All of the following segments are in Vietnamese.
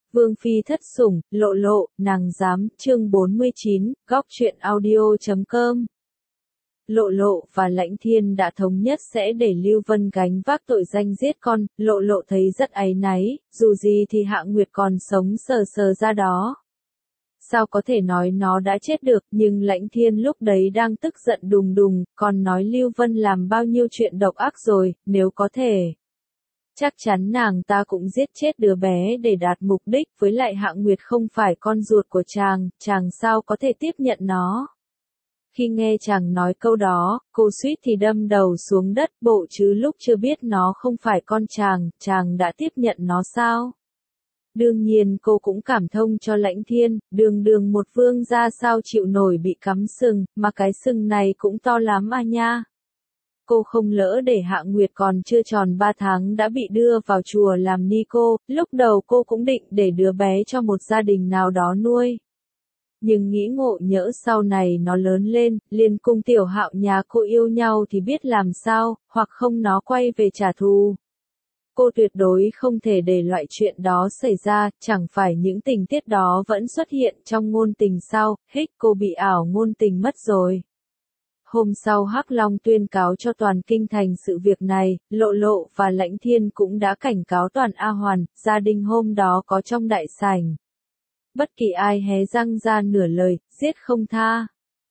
Vương phi thất sủng, lộ lộ, nàng dám, chương 49, góc truyện audio.com. Lộ lộ và Lãnh Thiên đã thống nhất sẽ để Lưu Vân gánh vác tội danh giết con, lộ lộ thấy rất áy náy, dù gì thì Hạ Nguyệt còn sống sờ sờ ra đó. Sao có thể nói nó đã chết được, nhưng Lãnh Thiên lúc đấy đang tức giận đùng đùng, còn nói Lưu Vân làm bao nhiêu chuyện độc ác rồi, nếu có thể. Chắc chắn nàng ta cũng giết chết đứa bé để đạt mục đích, với lại Hạ Nguyệt không phải con ruột của chàng sao có thể tiếp nhận nó. Khi nghe chàng nói câu đó, cô suýt thì đâm đầu xuống đất, bộ chứ lúc chưa biết nó không phải con chàng đã tiếp nhận nó sao? Đương nhiên cô cũng cảm thông cho Lãnh Thiên, đường một vương gia sao chịu nổi bị cắm sừng, mà cái sừng này cũng to lắm à nha. Cô không lỡ để Hạ Nguyệt còn chưa tròn 3 tháng đã bị đưa vào chùa làm ni cô, lúc đầu cô cũng định để đứa bé cho một gia đình nào đó nuôi. Nhưng nghĩ ngộ nhỡ sau này nó lớn lên, liền cùng Tiểu Hạo nhà cô yêu nhau thì biết làm sao, hoặc không nó quay về trả thù. Cô tuyệt đối không thể để loại chuyện đó xảy ra, chẳng phải những tình tiết đó vẫn xuất hiện trong ngôn tình sao, cô bị ảo ngôn tình mất rồi. Hôm sau Hắc Long tuyên cáo cho toàn kinh thành sự việc này, Lộ Lộ và Lãnh Thiên cũng đã cảnh cáo toàn A Hoàn, gia đình hôm đó có trong đại sảnh. Bất kỳ ai hé răng ra nửa lời, giết không tha.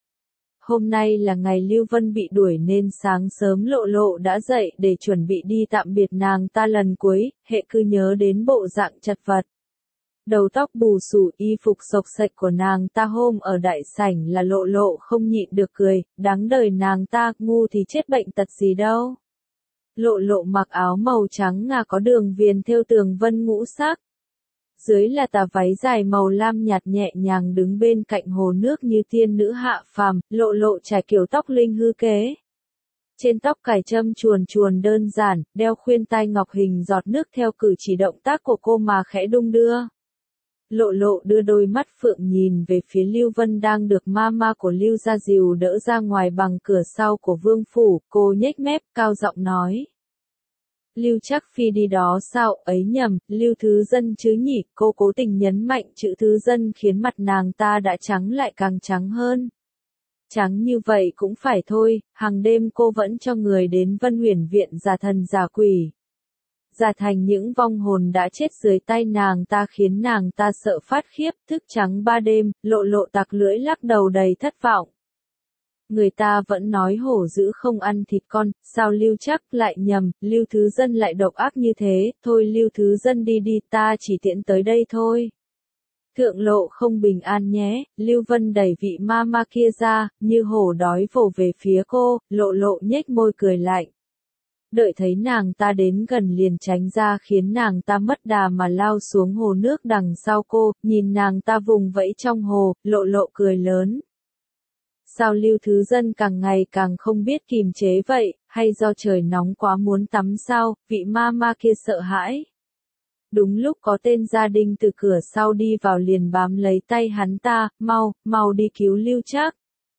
Hôm nay là ngày Lưu Vân bị đuổi nên sáng sớm Lộ Lộ đã dậy để chuẩn bị đi tạm biệt nàng ta lần cuối, hệ cứ nhớ đến bộ dạng chật vật. Đầu tóc bù xù, y phục xộc xệch của nàng ta hôm ở đại sảnh là Lộ Lộ không nhịn được cười, đáng đời nàng ta, ngu thì chết bệnh tật gì đâu. Lộ Lộ mặc áo màu trắng ngà có đường viền thêu tường vân ngũ sắc. Dưới là tà váy dài màu lam nhạt nhẹ nhàng đứng bên cạnh hồ nước như tiên nữ hạ phàm, Lộ Lộ trải kiểu tóc linh hư kế. Trên tóc cài châm chuồn đơn giản, đeo khuyên tai ngọc hình giọt nước theo cử chỉ động tác của cô mà khẽ đung đưa. Lộ Lộ đưa đôi mắt phượng nhìn về phía Lưu Vân đang được mama của Lưu gia dìu đỡ ra ngoài bằng cửa sau của vương phủ, cô nhếch mép, cao giọng nói. Lưu Trác Phi đi đó sao, ấy nhầm, Lưu Thứ Dân chứ nhỉ, cô cố tình nhấn mạnh chữ Thứ Dân khiến mặt nàng ta đã trắng lại càng trắng hơn. Trắng như vậy cũng phải thôi, hàng đêm cô vẫn cho người đến Vân Huyền viện giả thần giả quỷ. Giả thành những vong hồn đã chết dưới tay nàng ta khiến nàng ta sợ phát khiếp, thức trắng 3 đêm, Lộ Lộ tặc lưỡi lắc đầu đầy thất vọng. Người ta vẫn nói hổ dữ không ăn thịt con, sao Lưu Trác lại nhầm, Lưu Thứ Dân lại độc ác như thế, thôi Lưu Thứ Dân đi ta chỉ tiễn tới đây thôi. Thượng Lộ không bình an nhé, Lưu Vân đẩy vị mama kia ra, như hổ đói vồ về phía cô, Lộ Lộ nhếch môi cười lạnh. Đợi thấy nàng ta đến gần liền tránh ra khiến nàng ta mất đà mà lao xuống hồ nước đằng sau cô, nhìn nàng ta vùng vẫy trong hồ, Lộ Lộ cười lớn. Sao Lưu Thứ Dân càng ngày càng không biết kìm chế vậy, hay do trời nóng quá muốn tắm sao, vị mama kia sợ hãi. Đúng lúc có tên gia đình từ cửa sau đi vào liền bám lấy tay hắn ta, mau đi cứu Lưu Trác.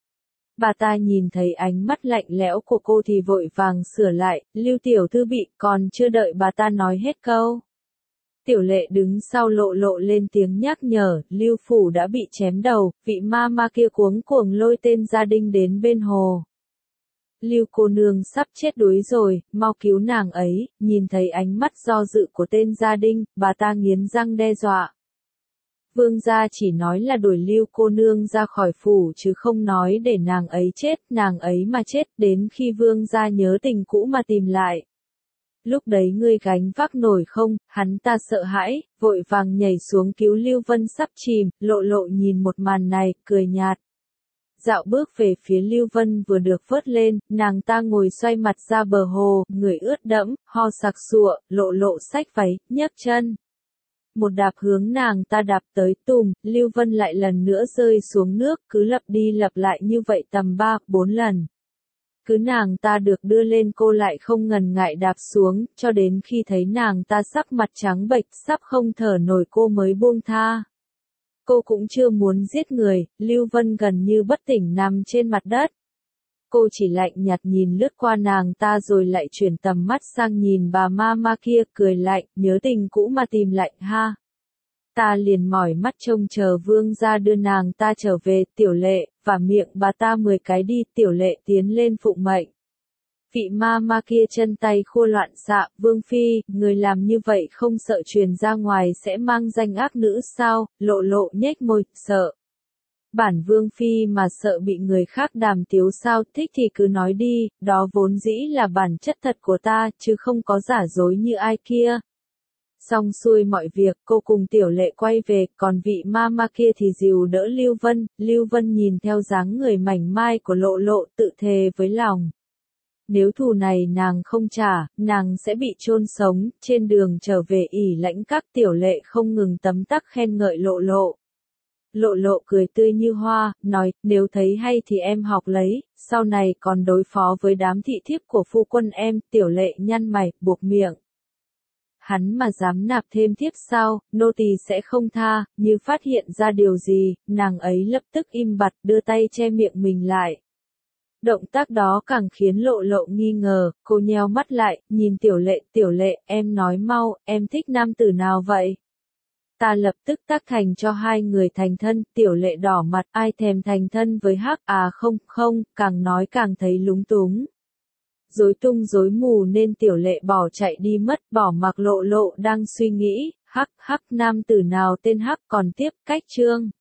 Bà ta nhìn thấy ánh mắt lạnh lẽo của cô thì vội vàng sửa lại, Lưu tiểu thư bị, còn chưa đợi bà ta nói hết câu. Tiểu Lệ đứng sau Lộ Lộ lên tiếng nhắc nhở, Lưu phủ đã bị chém đầu, vị mama kia cuống cuồng lôi tên gia đình đến bên hồ. Lưu cô nương sắp chết đuối rồi, mau cứu nàng ấy, nhìn thấy ánh mắt do dự của tên gia đình, bà ta nghiến răng đe dọa. Vương gia chỉ nói là đuổi Lưu cô nương ra khỏi phủ chứ không nói để nàng ấy chết, nàng ấy mà chết đến khi vương gia nhớ tình cũ mà tìm lại. Lúc đấy ngươi gánh vác nổi không, hắn ta sợ hãi, vội vàng nhảy xuống cứu Lưu Vân sắp chìm, Lộ Lộ nhìn một màn này, cười nhạt. Dạo bước về phía Lưu Vân vừa được vớt lên, nàng ta ngồi xoay mặt ra bờ hồ, người ướt đẫm, ho sặc sụa, Lộ Lộ xách váy, nhấc chân. Một đạp hướng nàng ta đạp tới tùm, Lưu Vân lại lần nữa rơi xuống nước, cứ lặp đi lặp lại như vậy tầm 3-4 lần. Cứ nàng ta được đưa lên cô lại không ngần ngại đạp xuống, cho đến khi thấy nàng ta sắc mặt trắng bệch, sắp không thở nổi cô mới buông tha. Cô cũng chưa muốn giết người, Lưu Vân gần như bất tỉnh nằm trên mặt đất. Cô chỉ lạnh nhạt nhìn lướt qua nàng ta rồi lại chuyển tầm mắt sang nhìn bà mama kia, cười lạnh, nhớ tình cũ mà tìm lại ha. Ta liền mỏi mắt trông chờ vương gia đưa nàng ta trở về, Tiểu Lệ, và miệng bà ta 10 cái đi, Tiểu Lệ tiến lên phụng mệnh. Vị ma kia chân tay khua loạn xạ, Vương Phi, người làm như vậy không sợ truyền ra ngoài sẽ mang danh ác nữ sao, Lộ Lộ nhếch môi, sợ. Bản Vương Phi mà sợ bị người khác đàm tiếu sao, thích thì cứ nói đi, đó vốn dĩ là bản chất thật của ta, chứ không có giả dối như ai kia. Xong xuôi mọi việc, cô cùng Tiểu Lệ quay về, còn vị ma kia thì dìu đỡ Lưu Vân nhìn theo dáng người mảnh mai của Lộ Lộ tự thề với lòng. Nếu thù này nàng không trả, nàng sẽ bị chôn sống, trên đường trở về ỉ lãnh các. Tiểu Lệ không ngừng tấm tắc khen ngợi Lộ Lộ. Lộ Lộ cười tươi như hoa, nói, nếu thấy hay thì em học lấy, sau này còn đối phó với đám thị thiếp của phu quân em. Tiểu Lệ nhăn mày, buộc miệng. Hắn mà dám nạp thêm thiếp sao, nô tỳ sẽ không tha. Như phát hiện ra điều gì, nàng ấy lập tức im bặt, đưa tay che miệng mình lại. Động tác đó càng khiến Lộ Lộ nghi ngờ, cô nheo mắt lại, nhìn Tiểu Lệ, em nói mau, em thích nam tử nào vậy? Ta lập tức tác thành cho hai người thành thân. Tiểu Lệ đỏ mặt, ai thèm thành thân với Hắc, à không, càng nói càng thấy lúng túng. Rối tung rối mù nên Tiểu Lệ bỏ chạy đi mất, bỏ mặc Lộ Lộ đang suy nghĩ, Hắc, nam tử nào tên Hắc, còn tiếp, cách chương.